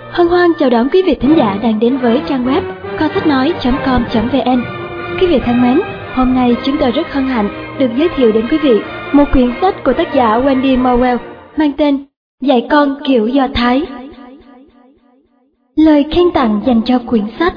Hân hoan chào đón quý vị thính giả đang đến với trang web kho-sách-nói.com.vn. Quý vị thân mến, hôm nay chúng tôi rất hân hạnh được giới thiệu đến quý vị một quyển sách của tác giả Wendy Morwell mang tên Dạy con kiểu Do Thái. Lời khen tặng dành cho quyển sách.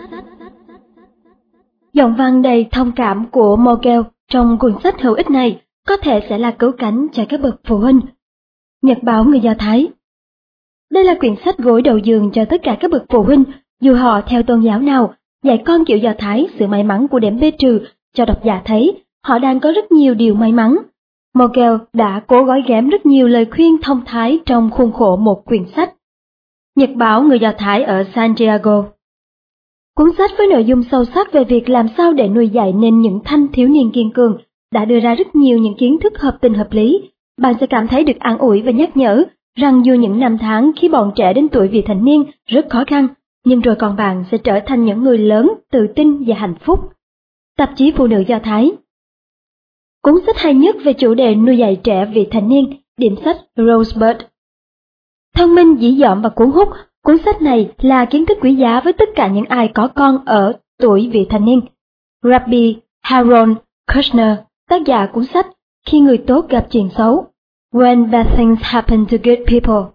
Giọng văn đầy thông cảm của Morwell trong cuốn sách hữu ích này có thể sẽ là cứu cánh cho các bậc phụ huynh. Nhật báo người Do Thái. Đây là quyển sách gối đầu giường cho tất cả các bậc phụ huynh, dù họ theo tôn giáo nào. Dạy con kiểu Do Thái, sự may mắn của đệm bê trừ cho độc giả thấy họ đang có rất nhiều điều may mắn. Morwell đã cố gói ghém rất nhiều lời khuyên thông thái trong khuôn khổ một quyển sách. Nhật báo người Do Thái ở San Diego. Cuốn sách với nội dung sâu sắc về việc làm sao để nuôi dạy nên những thanh thiếu niên kiên cường đã đưa ra rất nhiều những kiến thức hợp tình hợp lý. Bạn sẽ cảm thấy được an ủi và nhắc nhở rằng dù những năm tháng khi bọn trẻ đến tuổi vị thành niên rất khó khăn, nhưng rồi còn bạn sẽ trở thành những người lớn tự tin và hạnh phúc. Tạp chí Phụ nữ Do Thái. Cuốn sách hay nhất về chủ đề nuôi dạy trẻ vị thành niên, điểm sách Rosebud. Thông minh, dí dỏm và cuốn hút, cuốn sách này là kiến thức quý giá với tất cả những ai có con ở tuổi vị thành niên. Rabbi Harold Kushner, tác giả cuốn sách Khi người tốt gặp chuyện xấu, When Bad Things Happen to Good People.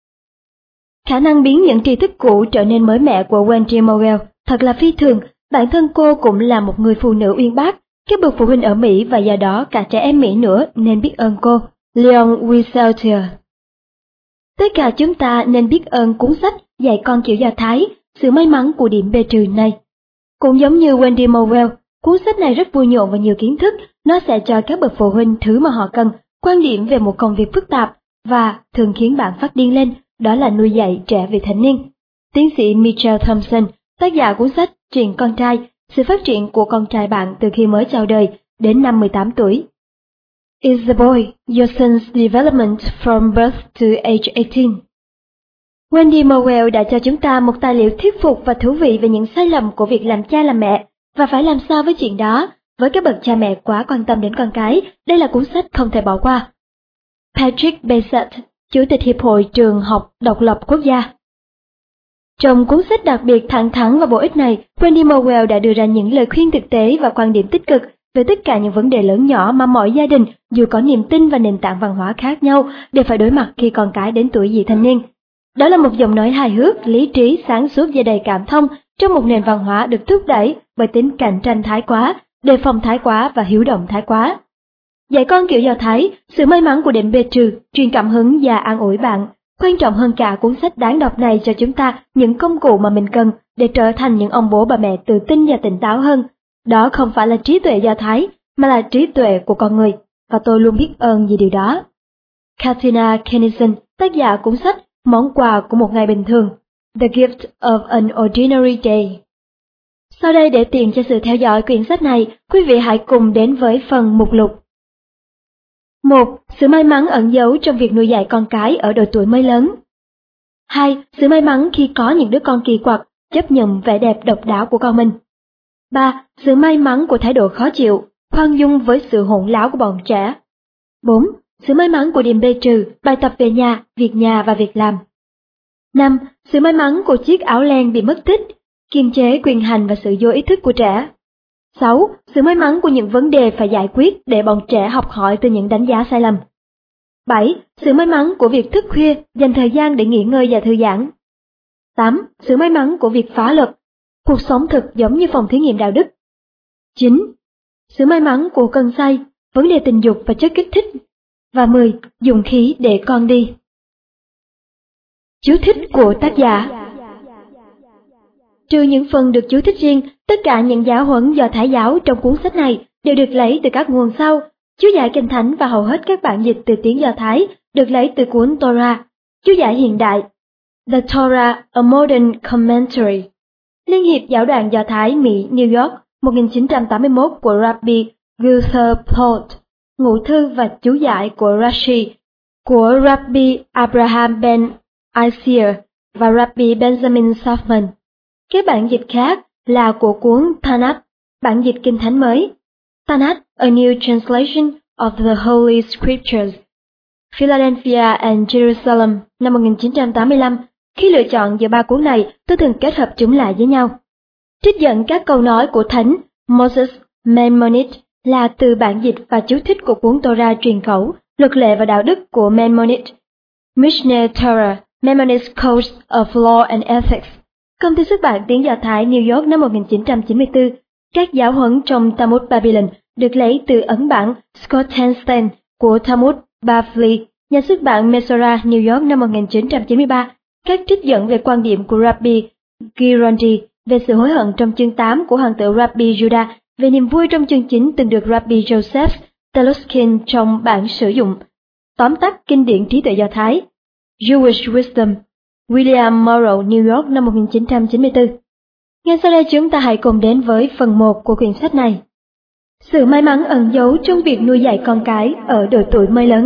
Khả năng biến những tri thức cũ trở nên mới mẻ của Wendy Morwell thật là phi thường. Bản thân cô cũng là một người phụ nữ uyên bác. Các bậc phụ huynh ở Mỹ và do đó cả trẻ em Mỹ nữa nên biết ơn cô. Leon Wieseltier. Tất cả chúng ta nên biết ơn cuốn sách Dạy con kiểu Do Thái, sự may mắn của điểm B trừ này. Cũng giống như Wendy Morwell, cuốn sách này rất vui nhộn và nhiều kiến thức. Nó sẽ cho các bậc phụ huynh thứ mà họ cần, quan điểm về một công việc phức tạp và thường khiến bạn phát điên lên, đó là nuôi dạy trẻ vị thành niên. Tiến sĩ Mitchell Thompson, tác giả cuốn sách Chuyện con trai, sự phát triển của con trai bạn từ khi mới chào đời đến năm 18 tuổi. Is the boy your son's development from birth to age 18? Wendy Morwell đã cho chúng ta một tài liệu thuyết phục và thú vị về những sai lầm của việc làm cha làm mẹ và phải làm sao với chuyện đó. Với các bậc cha mẹ quá quan tâm đến con cái, đây là cuốn sách không thể bỏ qua. Patrick Bassett, Chủ tịch Hiệp hội Trường học Độc lập Quốc gia. Trong cuốn sách đặc biệt thẳng thắn và bổ ích này, Wendy Morwell đã đưa ra những lời khuyên thực tế và quan điểm tích cực về tất cả những vấn đề lớn nhỏ mà mọi gia đình, dù có niềm tin và nền tảng văn hóa khác nhau, đều phải đối mặt khi con cái đến tuổi vị thành niên. Đó là một giọng nói hài hước, lý trí, sáng suốt và đầy cảm thông trong một nền văn hóa được thúc đẩy bởi tính cạnh tranh thái quá, đề phòng thái quá và hiếu động thái quá. Dạy con kiểu Do Thái, sự may mắn của điểm B trừ, truyền cảm hứng và an ủi bạn. Quan trọng hơn cả, cuốn sách đáng đọc này cho chúng ta những công cụ mà mình cần để trở thành những ông bố bà mẹ tự tin và tỉnh táo hơn. Đó không phải là trí tuệ Do Thái, mà là trí tuệ của con người, và tôi luôn biết ơn vì điều đó. Katina Kennison, tác giả cuốn sách Món quà của một ngày bình thường, The Gift of an Ordinary Day. Sau đây, để tiện cho sự theo dõi quyển sách này, quý vị hãy cùng đến với phần mục lục. 1. Sự may mắn ẩn giấu trong việc nuôi dạy con cái ở độ tuổi mới lớn. 2. Sự may mắn khi có những đứa con kỳ quặc, chấp nhận vẻ đẹp độc đáo của con mình. 3. Sự may mắn của thái độ khó chịu, khoan dung với sự hỗn láo của bọn trẻ. 4. Sự may mắn của điểm B trừ, bài tập về nhà và việc làm. 5. Sự may mắn của chiếc áo len bị mất tích, kiềm chế quyền hành và sự vô ý thức của trẻ. 6. Sự may mắn của những vấn đề phải giải quyết để bọn trẻ học hỏi từ những đánh giá sai lầm. 7. Sự may mắn của việc thức khuya, dành thời gian để nghỉ ngơi và thư giãn. 8. Sự may mắn của việc phá luật, cuộc sống thực giống như phòng thí nghiệm đạo đức. 9. Sự may mắn của cơn say, vấn đề tình dục và chất kích thích. Và 10. Dùng khí để con đi. Chú thích của tác giả. Trừ những phần được chú thích riêng, tất cả những giáo huấn Do Thái giáo trong cuốn sách này đều được lấy từ các nguồn sau. Chú giải Kinh Thánh và hầu hết các bản dịch từ tiếng Do Thái được lấy từ cuốn Torah. Chú giải hiện đại, The Torah, a Modern Commentary. Liên hiệp Giáo đoàn Do Thái Mỹ, New York, 1981 của Rabbi Gunther Polt. Ngụ thư và chú giải của Rashi của Rabbi Abraham Ben Isier và Rabbi Benjamin Safman. Các bản dịch khác là của cuốn Tanakh, bản dịch Kinh Thánh mới. Tanakh, a New Translation of the Holy Scriptures. Philadelphia and Jerusalem, năm 1985, Khi lựa chọn giữa ba cuốn này, tôi thường kết hợp chúng lại với nhau. Trích dẫn các câu nói của Thánh Moses Maimonides là từ bản dịch và chú thích của cuốn Torah truyền khẩu, luật lệ và đạo đức của Maimonides, Mishneh Torah, Maimonides Code of Law and Ethics. Công ty xuất bản tiếng Do Thái New York năm 1994. Các giáo huấn trong Talmud Babylon được lấy từ ấn bản Schottenstein của Talmud Bavli, nhà xuất bản Mesorah New York năm 1993. Các trích dẫn về quan điểm của Rabbi Girondi về sự hối hận trong chương 8 của hoàng tử Rabbi Judah, về niềm vui trong chương 9 từng được Rabbi Joseph Teluskin trong bản sử dụng. Tóm tắt kinh điển trí tuệ Do Thái, Jewish Wisdom, William Morrow, New York năm 1994. Ngay sau đây chúng ta hãy cùng đến với phần 1 của quyển sách này. Sự may mắn ẩn giấu trong việc nuôi dạy con cái ở độ tuổi mới lớn.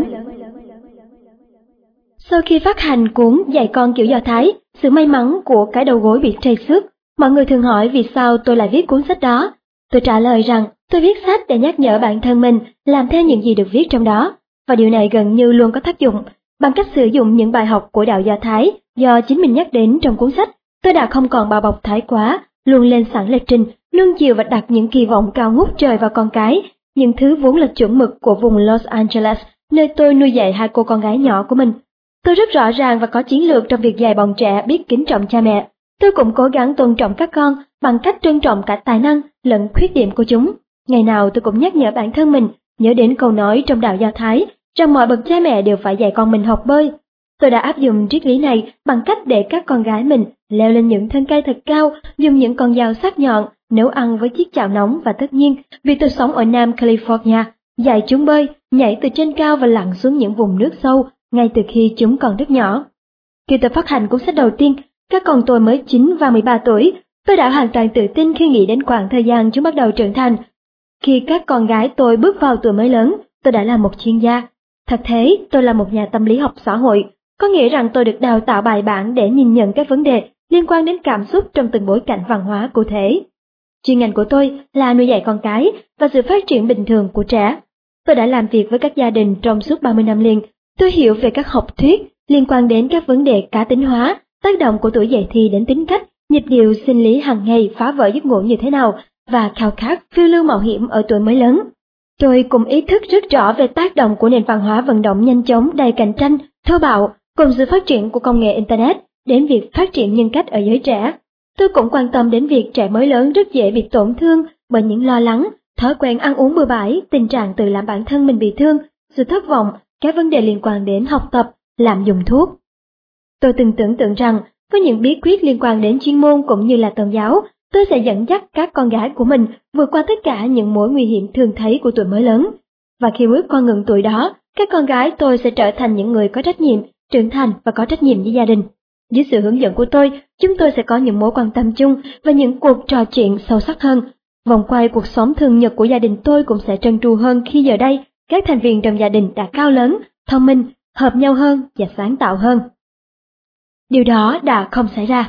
Sau khi phát hành cuốn Dạy con kiểu Do Thái, sự may mắn của cái đầu gối bị trầy xước, mọi người thường hỏi vì sao tôi lại viết cuốn sách đó. Tôi trả lời rằng tôi viết sách để nhắc nhở bản thân mình làm theo những gì được viết trong đó, và điều này gần như luôn có tác dụng. Bằng cách sử dụng những bài học của đạo Do Thái do chính mình nhắc đến trong cuốn sách, tôi đã không còn bao bọc thái quá, luôn lên sẵn lịch trình, nuông chiều và đặt những kỳ vọng cao ngút trời vào con cái, những thứ vốn là chuẩn mực của vùng Los Angeles, nơi tôi nuôi dạy hai cô con gái nhỏ của mình. Tôi rất rõ ràng và có chiến lược trong việc dạy bọn trẻ biết kính trọng cha mẹ. Tôi cũng cố gắng tôn trọng các con bằng cách trân trọng cả tài năng lẫn khuyết điểm của chúng. Ngày nào tôi cũng nhắc nhở bản thân mình, nhớ đến câu nói trong đạo Do Thái, rằng mọi bậc cha mẹ đều phải dạy con mình học bơi. Tôi đã áp dụng triết lý này bằng cách để các con gái mình leo lên những thân cây thật cao, dùng những con dao sắc nhọn, nấu ăn với chiếc chảo nóng và tất nhiên, vì tôi sống ở Nam California, dạy chúng bơi, nhảy từ trên cao và lặn xuống những vùng nước sâu, ngay từ khi chúng còn rất nhỏ. Khi tôi phát hành cuốn sách đầu tiên, các con tôi mới 9 và 13 tuổi, tôi đã hoàn toàn tự tin khi nghĩ đến khoảng thời gian chúng bắt đầu trưởng thành. Khi các con gái tôi bước vào tuổi mới lớn, tôi đã là một chuyên gia. Thật thế, tôi là một nhà tâm lý học xã hội, có nghĩa rằng tôi được đào tạo bài bản để nhìn nhận các vấn đề liên quan đến cảm xúc trong từng bối cảnh văn hóa cụ thể. Chuyên ngành của tôi là nuôi dạy con cái và sự phát triển bình thường của trẻ. Tôi đã làm việc với các gia đình trong suốt 30 năm liền. Tôi hiểu về các học thuyết liên quan đến các vấn đề cá tính hóa, tác động của tuổi dậy thì đến tính cách, nhịp điệu sinh lý hàng ngày phá vỡ giấc ngủ như thế nào và khao khát phiêu lưu mạo hiểm ở tuổi mới lớn. Tôi cũng ý thức rất rõ về tác động của nền văn hóa vận động nhanh chóng đầy cạnh tranh, thô bạo cùng sự phát triển của công nghệ Internet đến việc phát triển nhân cách ở giới trẻ. Tôi cũng quan tâm đến việc trẻ mới lớn rất dễ bị tổn thương bởi những lo lắng, thói quen ăn uống bừa bãi, tình trạng tự làm bản thân mình bị thương, sự thất vọng, các vấn đề liên quan đến học tập, lạm dụng thuốc. Tôi từng tưởng tượng rằng với những bí quyết liên quan đến chuyên môn cũng như là tôn giáo, tôi sẽ dẫn dắt các con gái của mình vượt qua tất cả những mối nguy hiểm thường thấy của tuổi mới lớn. Và khi bước qua ngưỡng tuổi đó, các con gái tôi sẽ trở thành những người có trách nhiệm, trưởng thành và có trách nhiệm với gia đình. Dưới sự hướng dẫn của tôi, chúng tôi sẽ có những mối quan tâm chung và những cuộc trò chuyện sâu sắc hơn. Vòng quay cuộc sống thường nhật của gia đình tôi cũng sẽ trơn tru hơn khi giờ đây các thành viên trong gia đình đã cao lớn, thông minh, hợp nhau hơn và sáng tạo hơn. Điều đó đã không xảy ra.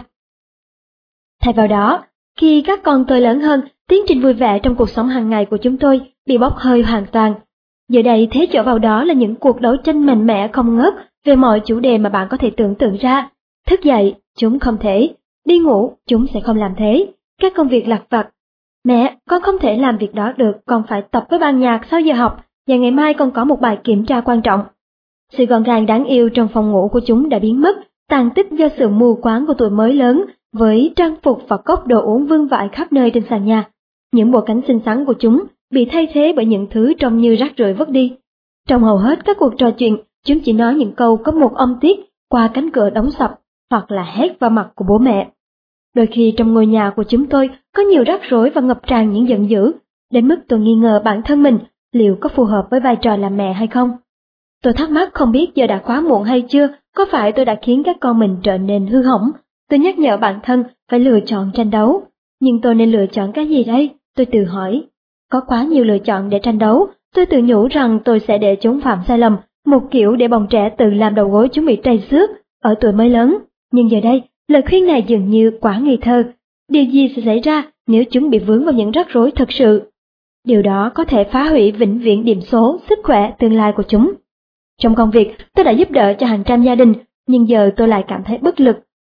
Thay vào đó, khi các con tôi lớn hơn, tiến trình vui vẻ trong cuộc sống hàng ngày của chúng tôi bị bốc hơi hoàn toàn. Giờ đây thế chỗ vào đó là những cuộc đấu tranh mạnh mẽ không ngớt về mọi chủ đề mà bạn có thể tưởng tượng ra. Thức dậy, chúng không thể. Đi ngủ, chúng sẽ không làm thế. Các công việc lặt vặt. Mẹ, con không thể làm việc đó được, con phải tập với ban nhạc sau giờ học, và ngày mai con có một bài kiểm tra quan trọng. Sự gọn gàng đáng yêu trong phòng ngủ của chúng đã biến mất, tàn tích do sự mù quáng của tuổi mới lớn, với trang phục và cốc đồ uống vương vãi khắp nơi trên sàn nhà. Những bộ cánh xinh xắn của chúng bị thay thế bởi những thứ trông như rác rưởi vứt đi. Trong hầu hết các cuộc trò chuyện, chúng chỉ nói những câu có một âm tiết qua cánh cửa đóng sập, hoặc là hét vào mặt của bố mẹ. Đôi khi trong ngôi nhà của chúng tôi có nhiều rắc rối và ngập tràn những giận dữ, đến mức tôi nghi ngờ bản thân mình liệu có phù hợp với vai trò làm mẹ hay không. Tôi thắc mắc không biết giờ đã quá muộn hay chưa, có phải tôi đã khiến các con mình trở nên hư hỏng. Tôi nhắc nhở bản thân phải lựa chọn tranh đấu. Nhưng tôi nên lựa chọn cái gì đây? Tôi tự hỏi. Có quá nhiều lựa chọn để tranh đấu, tôi tự nhủ rằng tôi sẽ để chúng phạm sai lầm, một kiểu để bọn trẻ tự làm đầu gối chúng bị trầy xước ở tuổi mới lớn. Nhưng giờ đây, lời khuyên này dường như quá ngây thơ. Điều gì sẽ xảy ra nếu chúng bị vướng vào những rắc rối thật sự? Điều đó có thể phá hủy vĩnh viễn điểm số, sức khỏe, tương lai của chúng. Trong công việc, tôi đã giúp đỡ cho hàng trăm gia đình, nhưng giờ tôi lại cảm thấy bất lực.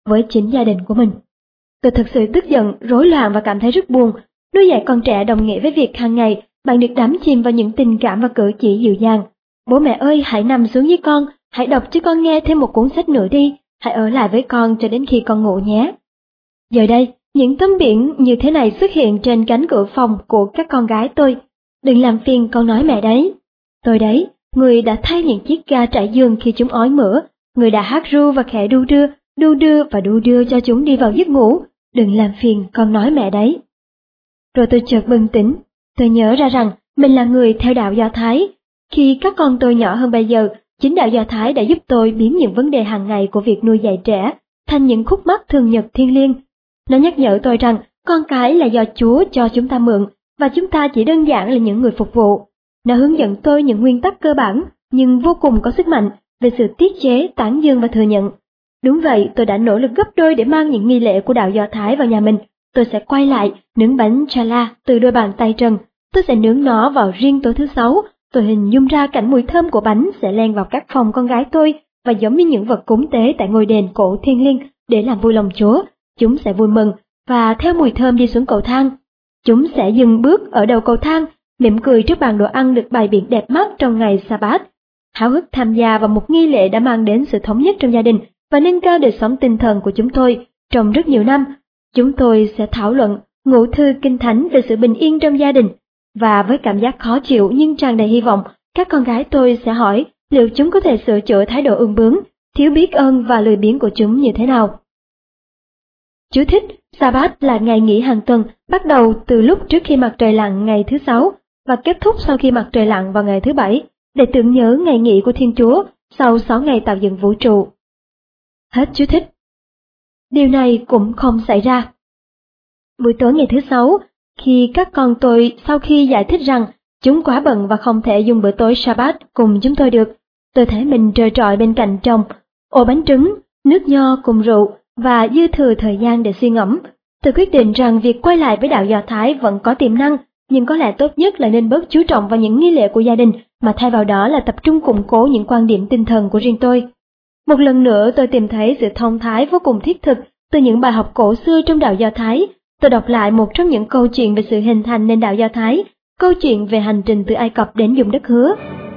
với chính gia đình của mình. Tôi thực sự tức giận, rối loạn và cảm thấy rất buồn. Nuôi dạy con trẻ đồng nghĩa với việc hàng ngày bạn được đắm chìm vào những tình cảm và cử chỉ dịu dàng. Bố mẹ ơi, hãy nằm xuống với con, hãy đọc cho con nghe thêm một cuốn sách nữa đi, hãy ở lại với con cho đến khi con ngủ nhé. Giờ đây, những tấm biển như thế này xuất hiện trên cánh cửa phòng của các con gái tôi. Đừng làm phiền con nói mẹ đấy. Tôi đấy, người đã thay những chiếc ga trải giường khi chúng ói mửa, người đã hát ru và khẽ đu đưa cho chúng đi vào giấc ngủ. Đừng làm phiền con nói mẹ đấy. Rồi tôi chợt bừng tỉnh, tôi nhớ ra rằng mình là người theo đạo Do Thái. Khi các con tôi nhỏ hơn bây giờ, chính đạo Do Thái đã giúp tôi biến những vấn đề hàng ngày của việc nuôi dạy trẻ thành những khúc mắc thường nhật thiêng liêng. Nó nhắc nhở tôi rằng con cái là do Chúa cho chúng ta mượn, và chúng ta chỉ đơn giản là những người phục vụ. Nó hướng dẫn tôi những nguyên tắc cơ bản, nhưng vô cùng có sức mạnh, về sự tiết chế, tán dương và thừa nhận. Đúng vậy, tôi đã nỗ lực gấp đôi để mang những nghi lễ của đạo Do Thái vào nhà mình. Tôi sẽ quay lại nướng bánh challah từ đôi bàn tay trần. Tôi sẽ nướng nó vào riêng tối thứ Sáu. Tôi hình dung ra cảnh mùi thơm của bánh sẽ len vào các phòng con gái tôi, và giống như những vật cúng tế tại ngôi đền cổ thiêng liêng để làm vui lòng Chúa, chúng sẽ vui mừng và theo mùi thơm đi xuống cầu thang. Chúng sẽ dừng bước ở đầu cầu thang, mỉm cười trước bàn đồ ăn được bày biện đẹp mắt trong ngày Sa-bát, háo hức tham gia vào một nghi lễ đã mang đến sự thống nhất trong gia đình và nâng cao đời sống tinh thần của chúng tôi. Trong rất nhiều năm, chúng tôi sẽ thảo luận, ngụ thư kinh thánh về sự bình yên trong gia đình, và với cảm giác khó chịu nhưng tràn đầy hy vọng, các con gái tôi sẽ hỏi liệu chúng có thể sửa chữa thái độ ương bướng, thiếu biết ơn và lười biếng của chúng như thế nào. Chú thích: Sa-bát là ngày nghỉ hàng tuần, bắt đầu từ lúc trước khi mặt trời lặn ngày thứ Sáu và kết thúc sau khi mặt trời lặn vào ngày thứ Bảy, để tưởng nhớ ngày nghỉ của Thiên Chúa sau 6 ngày tạo dựng vũ trụ. Hết chú thích. Điều này cũng không xảy ra. Buổi tối ngày thứ Sáu, khi các con tôi sau khi giải thích rằng chúng quá bận và không thể dùng bữa tối Sa-bát cùng chúng tôi được, tôi thấy mình trơ trọi bên cạnh chồng, ổ bánh trứng, nước nho cùng rượu và dư thừa thời gian để suy ngẫm. Tôi quyết định rằng việc quay lại với đạo Do Thái vẫn có tiềm năng, nhưng có lẽ tốt nhất là nên bớt chú trọng vào những nghi lễ của gia đình, mà thay vào đó là tập trung củng cố những quan điểm tinh thần của riêng tôi. Một lần nữa tôi tìm thấy sự thông thái vô cùng thiết thực từ những bài học cổ xưa trong đạo Do Thái. Tôi đọc lại một trong những câu chuyện về sự hình thành nên đạo Do Thái, câu chuyện về hành trình từ Ai Cập đến vùng đất hứa.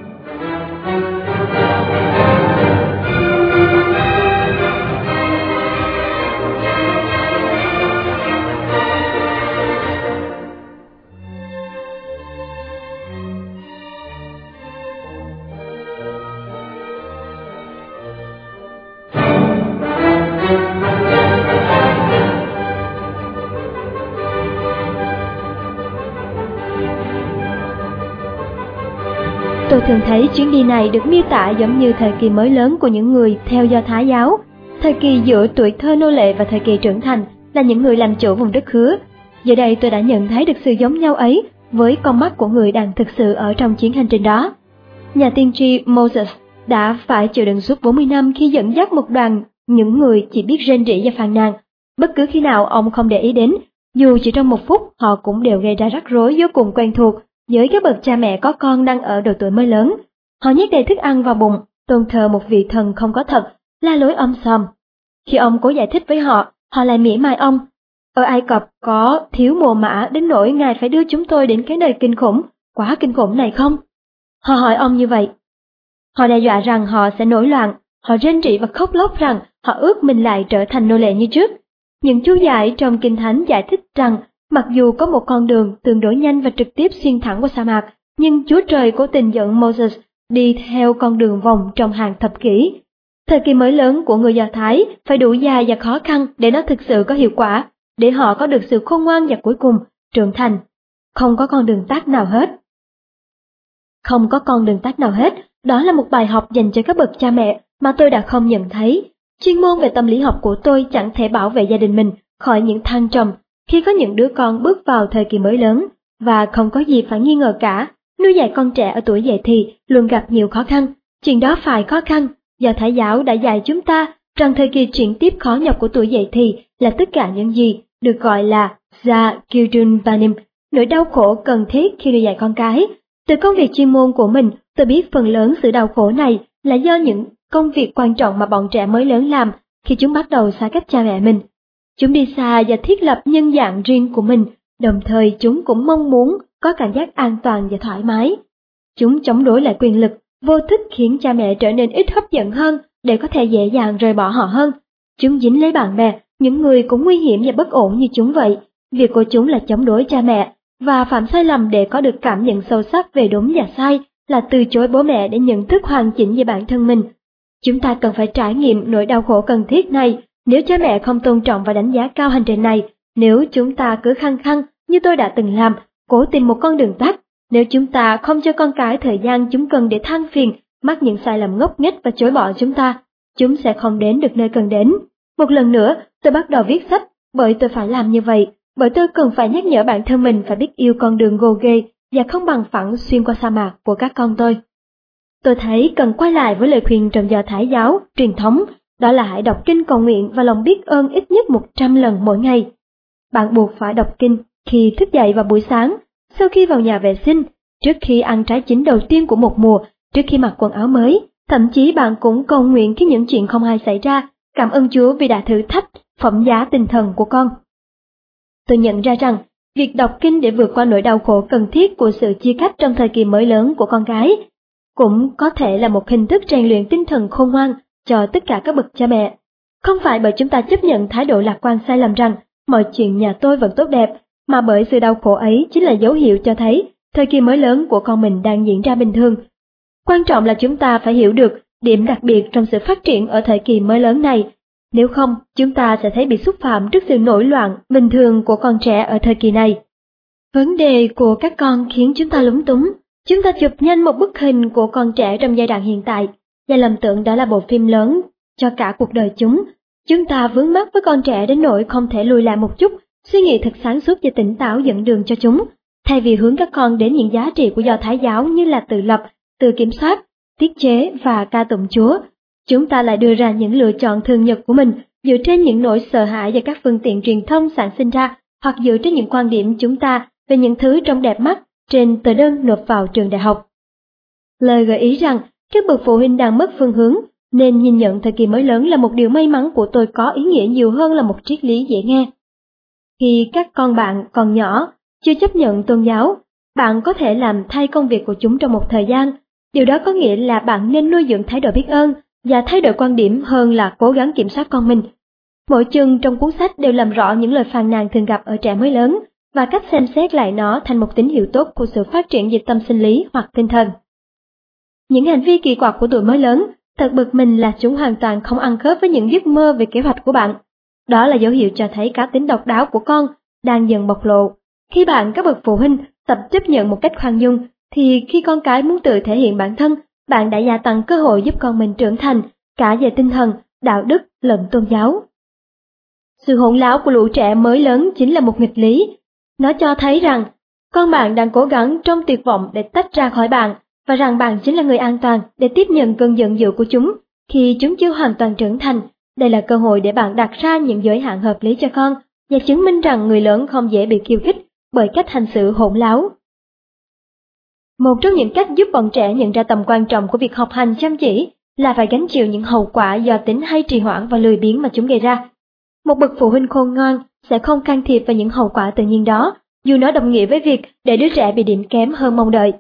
Tôi thường thấy chuyến đi này được miêu tả giống như thời kỳ mới lớn của những người theo Do Thái giáo. Thời kỳ giữa tuổi thơ nô lệ và thời kỳ trưởng thành là những người làm chủ vùng đất hứa. Giờ đây tôi đã nhận thấy được sự giống nhau ấy với con mắt của người đang thực sự ở trong chuyến hành trình đó. Nhà tiên tri Moses đã phải chịu đựng suốt 40 năm khi dẫn dắt một đoàn những người chỉ biết rên rỉ và phàn nàn. Bất cứ khi nào ông không để ý đến, dù chỉ trong một phút, họ cũng đều gây ra rắc rối vô cùng quen thuộc với các bậc cha mẹ có con đang ở độ tuổi mới lớn. Họ nhét đầy thức ăn vào bụng, tôn thờ một vị thần không có thật, la lối om sòm. Khi ông cố giải thích với họ, họ lại mỉa mai ông. Ở Ai Cập có thiếu mùa mã đến nỗi ngài phải đưa chúng tôi đến cái nơi kinh khủng, quá kinh khủng này không? Họ hỏi ông như vậy. Họ đe dọa rằng họ sẽ nổi loạn, họ rên rỉ và khóc lóc rằng họ ước mình lại trở thành nô lệ như trước. Những chú giải trong Kinh Thánh giải thích rằng mặc dù có một con đường tương đối nhanh và trực tiếp xuyên thẳng qua sa mạc, nhưng Chúa Trời cố tình dẫn Moses đi theo con đường vòng trong hàng thập kỷ. Thời kỳ mới lớn của người Do Thái phải đủ dài và khó khăn để nó thực sự có hiệu quả, để họ có được sự khôn ngoan và cuối cùng trưởng thành. Không có con đường tắt nào hết. Không có con đường tắt nào hết, đó là một bài học dành cho các bậc cha mẹ mà tôi đã không nhận thấy. Chuyên môn về tâm lý học của tôi chẳng thể bảo vệ gia đình mình khỏi những thăng trầm khi có những đứa con bước vào thời kỳ mới lớn, và không có gì phải nghi ngờ cả. Nuôi dạy con trẻ ở tuổi dậy thì luôn gặp nhiều khó khăn. Chuyện đó phải khó khăn. Do Thái giáo đã dạy chúng ta rằng thời kỳ chuyển tiếp khó nhọc của tuổi dậy thì là tất cả những gì được gọi là Za Gildun Banim, nỗi đau khổ cần thiết khi nuôi dạy con cái. Từ công việc chuyên môn của mình, tôi biết phần lớn sự đau khổ này là do những công việc quan trọng mà bọn trẻ mới lớn làm khi chúng bắt đầu xa cách cha mẹ mình. Chúng đi xa và thiết lập nhân dạng riêng của mình, đồng thời chúng cũng mong muốn có cảm giác an toàn và thoải mái. Chúng chống đối lại quyền lực, vô thức khiến cha mẹ trở nên ít hấp dẫn hơn để có thể dễ dàng rời bỏ họ hơn. Chúng dính lấy bạn bè, những người cũng nguy hiểm và bất ổn như chúng vậy. Việc của chúng là chống đối cha mẹ, và phạm sai lầm để có được cảm nhận sâu sắc về đúng và sai là từ chối bố mẹ để nhận thức hoàn chỉnh về bản thân mình. Chúng ta cần phải trải nghiệm nỗi đau khổ cần thiết này nếu cha mẹ không tôn trọng và đánh giá cao hành trình này, nếu chúng ta cứ khăng khăng như tôi đã từng làm, cố tìm một con đường tắt, nếu chúng ta không cho con cái thời gian chúng cần để than phiền, mắc những sai lầm ngốc nghếch và chối bỏ chúng sẽ không đến được nơi cần đến. Một lần nữa, tôi bắt đầu viết sách, bởi tôi phải làm như vậy, bởi tôi cần phải nhắc nhở bản thân mình phải biết yêu con đường gồ ghề và không bằng phẳng xuyên qua sa mạc của các con tôi. Tôi thấy cần quay lại với lời khuyên trong Do Thái giáo truyền thống, đó là hãy đọc kinh cầu nguyện và lòng biết ơn ít nhất 100 lần mỗi ngày. Bạn buộc phải đọc kinh khi thức dậy vào buổi sáng, sau khi vào nhà vệ sinh, trước khi ăn trái chín đầu tiên của một mùa, trước khi mặc quần áo mới. Thậm chí bạn cũng cầu nguyện khi những chuyện không hay xảy ra, cảm ơn Chúa vì đã thử thách phẩm giá tinh thần của con. Tôi nhận ra rằng, việc đọc kinh để vượt qua nỗi đau khổ cần thiết của sự chia cách trong thời kỳ mới lớn của con cái, cũng có thể là một hình thức rèn luyện tinh thần khôn ngoan cho tất cả các bậc cha mẹ. Không phải bởi chúng ta chấp nhận thái độ lạc quan sai lầm rằng mọi chuyện nhà tôi vẫn tốt đẹp, mà bởi sự đau khổ ấy chính là dấu hiệu cho thấy thời kỳ mới lớn của con mình đang diễn ra bình thường. Quan trọng là chúng ta phải hiểu được điểm đặc biệt trong sự phát triển ở thời kỳ mới lớn này. Nếu không, chúng ta sẽ thấy bị xúc phạm trước sự nổi loạn bình thường của con trẻ ở thời kỳ này. Vấn đề của các con khiến chúng ta lúng túng. Chúng ta chụp nhanh một bức hình của con trẻ trong giai đoạn hiện tại, và lầm tưởng đó là bộ phim lớn cho cả cuộc đời chúng. Chúng ta vướng mắc với con trẻ đến nỗi không thể lùi lại một chút, suy nghĩ thật sáng suốt và tỉnh táo dẫn đường cho chúng. Thay vì hướng các con đến những giá trị của Do Thái giáo như là tự lập, tự kiểm soát, tiết chế và ca tụng Chúa, chúng ta lại đưa ra những lựa chọn thường nhật của mình dựa trên những nỗi sợ hãi do các phương tiện truyền thông sản sinh ra, hoặc dựa trên những quan điểm chúng ta về những thứ trông đẹp mắt trên tờ đơn nộp vào trường đại học. Lời gợi ý rằng các bậc phụ huynh đang mất phương hướng, nên nhìn nhận thời kỳ mới lớn là một điều may mắn của tôi có ý nghĩa nhiều hơn là một triết lý dễ nghe. Khi các con bạn còn nhỏ, chưa chấp nhận tôn giáo, bạn có thể làm thay công việc của chúng trong một thời gian. Điều đó có nghĩa là bạn nên nuôi dưỡng thái độ biết ơn và thay đổi quan điểm hơn là cố gắng kiểm soát con mình. Mỗi chương trong cuốn sách đều làm rõ những lời phàn nàn thường gặp ở trẻ mới lớn và cách xem xét lại nó thành một tín hiệu tốt của sự phát triển về tâm sinh lý hoặc tinh thần. Những hành vi kỳ quặc của tuổi mới lớn thật bực mình là chúng hoàn toàn không ăn khớp với những giấc mơ về kế hoạch của bạn. Đó là dấu hiệu cho thấy cá tính độc đáo của con đang dần bộc lộ. Khi bạn các bậc phụ huynh tập chấp nhận một cách khoan dung, thì khi con cái muốn tự thể hiện bản thân, bạn đã gia tăng cơ hội giúp con mình trưởng thành, cả về tinh thần, đạo đức lẫn tôn giáo. Sự hỗn láo của lũ trẻ mới lớn chính là một nghịch lý. Nó cho thấy rằng con bạn đang cố gắng trong tuyệt vọng để tách ra khỏi bạn, và rằng bạn chính là người an toàn để tiếp nhận cơn giận dữ của chúng khi chúng chưa hoàn toàn trưởng thành. Đây là cơ hội để bạn đặt ra những giới hạn hợp lý cho con và chứng minh rằng người lớn không dễ bị khiêu khích bởi cách hành xử hỗn láo. Một trong những cách giúp bọn trẻ nhận ra tầm quan trọng của việc học hành chăm chỉ là phải gánh chịu những hậu quả do tính hay trì hoãn và lười biếng mà chúng gây ra. Một bậc phụ huynh khôn ngoan sẽ không can thiệp vào những hậu quả tự nhiên đó, dù nó đồng nghĩa với việc để đứa trẻ bị điểm kém hơn mong đợi.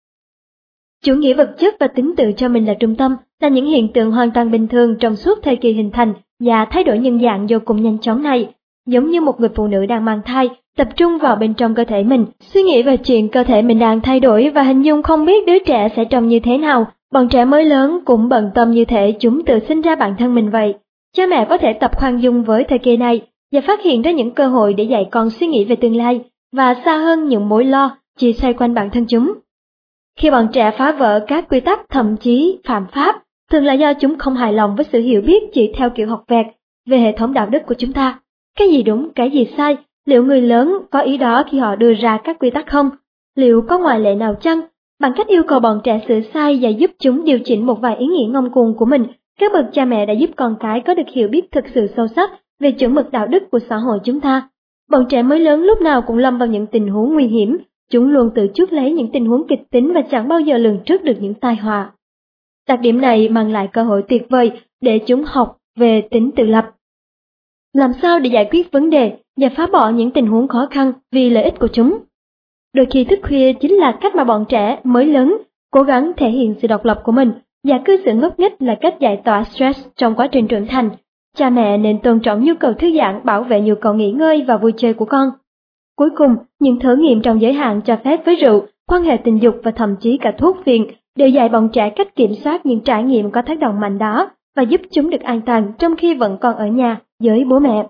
Chủ nghĩa vật chất và tính tự cho mình là trung tâm là những hiện tượng hoàn toàn bình thường trong suốt thời kỳ hình thành và thay đổi nhân dạng vô cùng nhanh chóng này. Giống như một người phụ nữ đang mang thai, tập trung vào bên trong cơ thể mình, suy nghĩ về chuyện cơ thể mình đang thay đổi và hình dung không biết đứa trẻ sẽ trông như thế nào. Bọn trẻ mới lớn cũng bận tâm như thể chúng tự sinh ra bản thân mình vậy. Cha mẹ có thể tập khoan dung với thời kỳ này và phát hiện ra những cơ hội để dạy con suy nghĩ về tương lai và xa hơn những mối lo chỉ xoay quanh bản thân chúng. Khi bọn trẻ phá vỡ các quy tắc thậm chí phạm pháp, thường là do chúng không hài lòng với sự hiểu biết chỉ theo kiểu học vẹt về hệ thống đạo đức của chúng ta. Cái gì đúng, cái gì sai, liệu người lớn có ý đó khi họ đưa ra các quy tắc không? Liệu có ngoại lệ nào chăng? Bằng cách yêu cầu bọn trẻ sửa sai và giúp chúng điều chỉnh một vài ý nghĩ ngông cuồng của mình, các bậc cha mẹ đã giúp con cái có được hiểu biết thực sự sâu sắc về chuẩn mực đạo đức của xã hội chúng ta. Bọn trẻ mới lớn lúc nào cũng lâm vào những tình huống nguy hiểm, chúng luôn tự chuốc lấy những tình huống kịch tính và chẳng bao giờ lường trước được những tai họa. Đặc điểm này mang lại cơ hội tuyệt vời để chúng học về tính tự lập. Làm sao để giải quyết vấn đề và phá bỏ những tình huống khó khăn vì lợi ích của chúng? Đôi khi thức khuya chính là cách mà bọn trẻ mới lớn cố gắng thể hiện sự độc lập của mình, và cư xử ngốc nghếch là cách giải tỏa stress trong quá trình trưởng thành. Cha mẹ nên tôn trọng nhu cầu thư giãn, bảo vệ nhu cầu nghỉ ngơi và vui chơi của con. Cuối cùng, những thử nghiệm trong giới hạn cho phép với rượu, quan hệ tình dục và thậm chí cả thuốc phiện đều dạy bọn trẻ cách kiểm soát những trải nghiệm có tác động mạnh đó và giúp chúng được an toàn trong khi vẫn còn ở nhà với bố mẹ.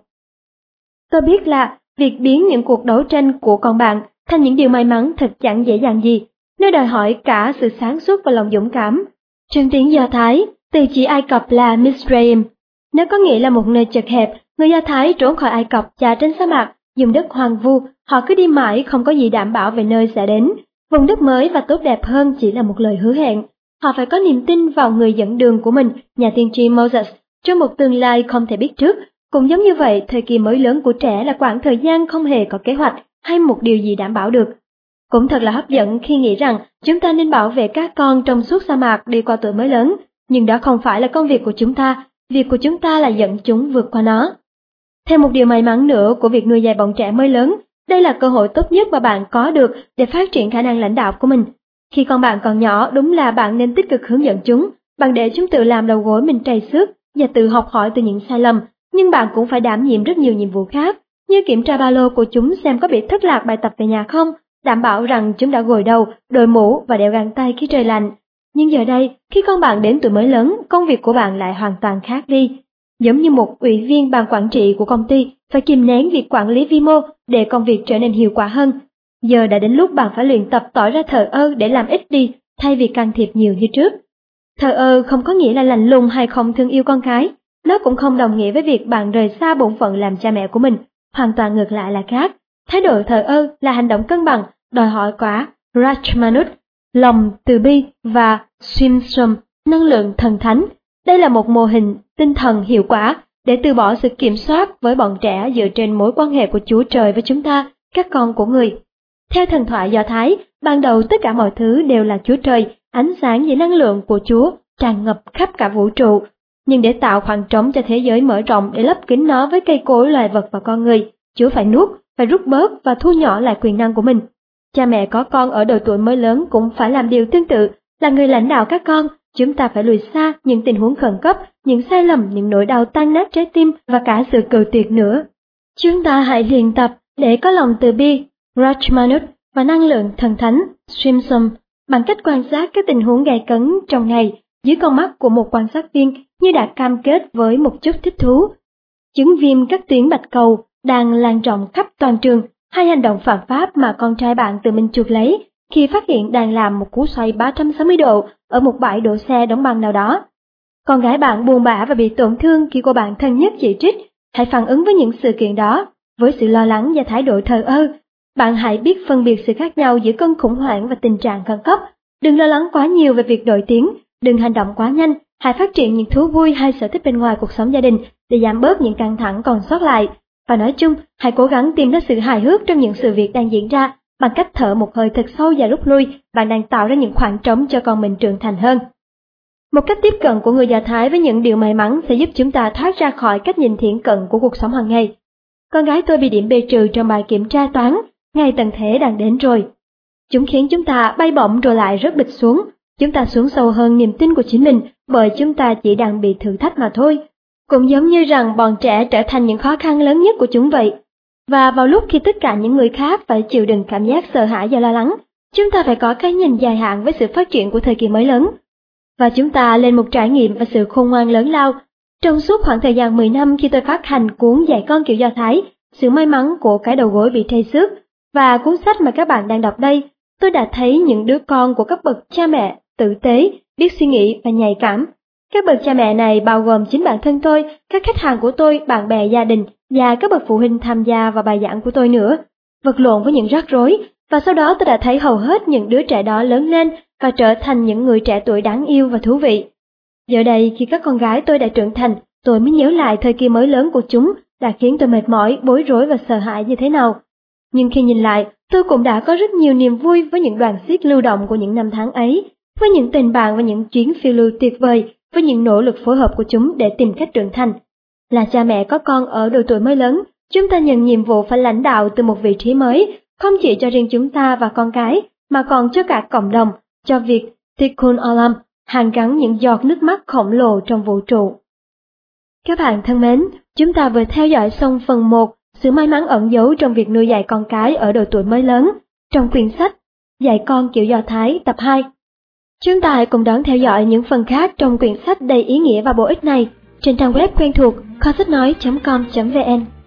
Tôi biết là việc biến những cuộc đấu tranh của con bạn thành những điều may mắn thật chẳng dễ dàng gì, nó đòi hỏi cả sự sáng suốt và lòng dũng cảm. Trong tiếng Do Thái, từ chỉ Ai Cập là Mizraim, nó có nghĩa là một nơi chật hẹp. Người Do Thái trốn khỏi Ai Cập và trên sa mạc, dùng đất hoang vu, họ cứ đi mãi không có gì đảm bảo về nơi sẽ đến. Vùng đất mới và tốt đẹp hơn chỉ là một lời hứa hẹn. Họ phải có niềm tin vào người dẫn đường của mình, nhà tiên tri Moses, trong một tương lai không thể biết trước. Cũng giống như vậy, thời kỳ mới lớn của trẻ là khoảng thời gian không hề có kế hoạch hay một điều gì đảm bảo được. Cũng thật là hấp dẫn khi nghĩ rằng chúng ta nên bảo vệ các con trong suốt sa mạc đi qua tuổi mới lớn, nhưng đó không phải là công việc của chúng ta, việc của chúng ta là dẫn chúng vượt qua nó. Thêm một điều may mắn nữa của việc nuôi dạy bọn trẻ mới lớn, đây là cơ hội tốt nhất mà bạn có được để phát triển khả năng lãnh đạo của mình. Khi con bạn còn nhỏ, đúng là bạn nên tích cực hướng dẫn chúng, bằng để chúng tự làm đầu gối mình trầy xước và tự học hỏi từ những sai lầm, nhưng bạn cũng phải đảm nhiệm rất nhiều nhiệm vụ khác, như kiểm tra ba lô của chúng xem có bị thất lạc bài tập về nhà không, đảm bảo rằng chúng đã gội đầu, đội mũ và đeo găng tay khi trời lạnh. Nhưng giờ đây, khi con bạn đến tuổi mới lớn, công việc của bạn lại hoàn toàn khác đi. Giống như một ủy viên ban quản trị của công ty phải kìm nén việc quản lý vi mô để công việc trở nên hiệu quả hơn. Giờ đã đến lúc bạn phải luyện tập tỏ ra thờ ơ để làm ít đi, thay vì can thiệp nhiều như trước. Thờ ơ không có nghĩa là lạnh lùng hay không thương yêu con cái. Nó cũng không đồng nghĩa với việc bạn rời xa bổn phận làm cha mẹ của mình. Hoàn toàn ngược lại là khác. Thái độ thờ ơ là hành động cân bằng, đòi hỏi quả Rachmaninoff, lòng từ bi và Simpson, năng lượng thần thánh. Đây là một mô hình tinh thần hiệu quả để từ bỏ sự kiểm soát với bọn trẻ dựa trên mối quan hệ của Chúa Trời với chúng ta, các con của người. Theo thần thoại Do Thái, ban đầu tất cả mọi thứ đều là Chúa Trời, ánh sáng và năng lượng của Chúa tràn ngập khắp cả vũ trụ. Nhưng để tạo khoảng trống cho thế giới mở rộng để lấp kín nó với cây cối, loài vật và con người, Chúa phải nuốt, phải rút bớt và thu nhỏ lại quyền năng của mình. Cha mẹ có con ở độ tuổi mới lớn cũng phải làm điều tương tự, là người lãnh đạo các con. Chúng ta phải lùi xa những tình huống khẩn cấp, những sai lầm, những nỗi đau tan nát trái tim và cả sự cự tuyệt nữa. Chúng ta hãy luyện tập để có lòng từ bi, Rachmaninoff, và năng lượng thần thánh, Simpson, bằng cách quan sát các tình huống gay cấn trong ngày dưới con mắt của một quan sát viên như đã cam kết với một chút thích thú. Chứng viêm các tuyến bạch cầu đang lan rộng khắp toàn trường, hay hành động phạm pháp mà con trai bạn tự mình chuộc lấy khi phát hiện đang làm một cú xoay 360 độ ở một bãi đổ xe đóng băng nào đó. Con gái bạn buồn bã và bị tổn thương khi cô bạn thân nhất chỉ trích. Hãy phản ứng với những sự kiện đó với sự lo lắng và thái độ thờ ơ. Bạn hãy biết phân biệt sự khác nhau giữa cơn khủng hoảng và tình trạng khẩn cấp. Đừng lo lắng quá nhiều về việc đổi tiếng, đừng hành động quá nhanh. Hãy phát triển những thú vui hay sở thích bên ngoài cuộc sống gia đình để giảm bớt những căng thẳng còn sót lại. Và nói chung, hãy cố gắng tìm ra sự hài hước trong những sự việc đang diễn ra. Bằng cách thở một hơi thật sâu và rút lui, bạn đang tạo ra những khoảng trống cho con mình trưởng thành hơn. Một cách tiếp cận của người Do Thái với những điều may mắn sẽ giúp chúng ta thoát ra khỏi cách nhìn thiển cận của cuộc sống hàng ngày. Con gái tôi bị điểm B trừ trong bài kiểm tra toán, ngày tận thế đang đến rồi. Chúng khiến chúng ta bay bổng rồi lại rớt bịch xuống. Chúng ta xuống sâu hơn niềm tin của chính mình bởi chúng ta chỉ đang bị thử thách mà thôi. Cũng giống như rằng bọn trẻ trở thành những khó khăn lớn nhất của chúng vậy. Và vào lúc khi tất cả những người khác phải chịu đựng cảm giác sợ hãi và lo lắng, chúng ta phải có cái nhìn dài hạn với sự phát triển của thời kỳ mới lớn. Và chúng ta lên một trải nghiệm và sự khôn ngoan lớn lao. Trong suốt khoảng thời gian 10 năm khi tôi phát hành cuốn Dạy con kiểu Do Thái, sự may mắn của cái đầu gối bị trầy xước, và cuốn sách mà các bạn đang đọc đây, tôi đã thấy những đứa con của các bậc cha mẹ tử tế, biết suy nghĩ và nhạy cảm. Các bậc cha mẹ này bao gồm chính bản thân tôi, các khách hàng của tôi, bạn bè gia đình và các bậc phụ huynh tham gia vào bài giảng của tôi nữa, vật lộn với những rắc rối, và sau đó tôi đã thấy hầu hết những đứa trẻ đó lớn lên và trở thành những người trẻ tuổi đáng yêu và thú vị. Giờ đây khi các con gái tôi đã trưởng thành, tôi mới nhớ lại thời kỳ mới lớn của chúng đã khiến tôi mệt mỏi, bối rối và sợ hãi như thế nào. Nhưng khi nhìn lại, tôi cũng đã có rất nhiều niềm vui với những đoàn xiếc lưu động của những năm tháng ấy, với những tình bạn và những chuyến phiêu lưu tuyệt vời với những nỗ lực phối hợp của chúng để tìm cách trưởng thành. Là cha mẹ có con ở độ tuổi mới lớn, chúng ta nhận nhiệm vụ phải lãnh đạo từ một vị trí mới, không chỉ cho riêng chúng ta và con cái, mà còn cho cả cộng đồng, cho việc Tikkun Olam, hàn gắn những giọt nước mắt khổng lồ trong vũ trụ. Các bạn thân mến, chúng ta vừa theo dõi xong phần 1, sự may mắn ẩn giấu trong việc nuôi dạy con cái ở độ tuổi mới lớn, trong quyển sách Dạy con kiểu Do Thái tập 2. Chúng ta hãy cùng đón theo dõi những phần khác trong quyển sách đầy ý nghĩa và bổ ích này trên trang web quen thuộc kho sách nói.com.vn.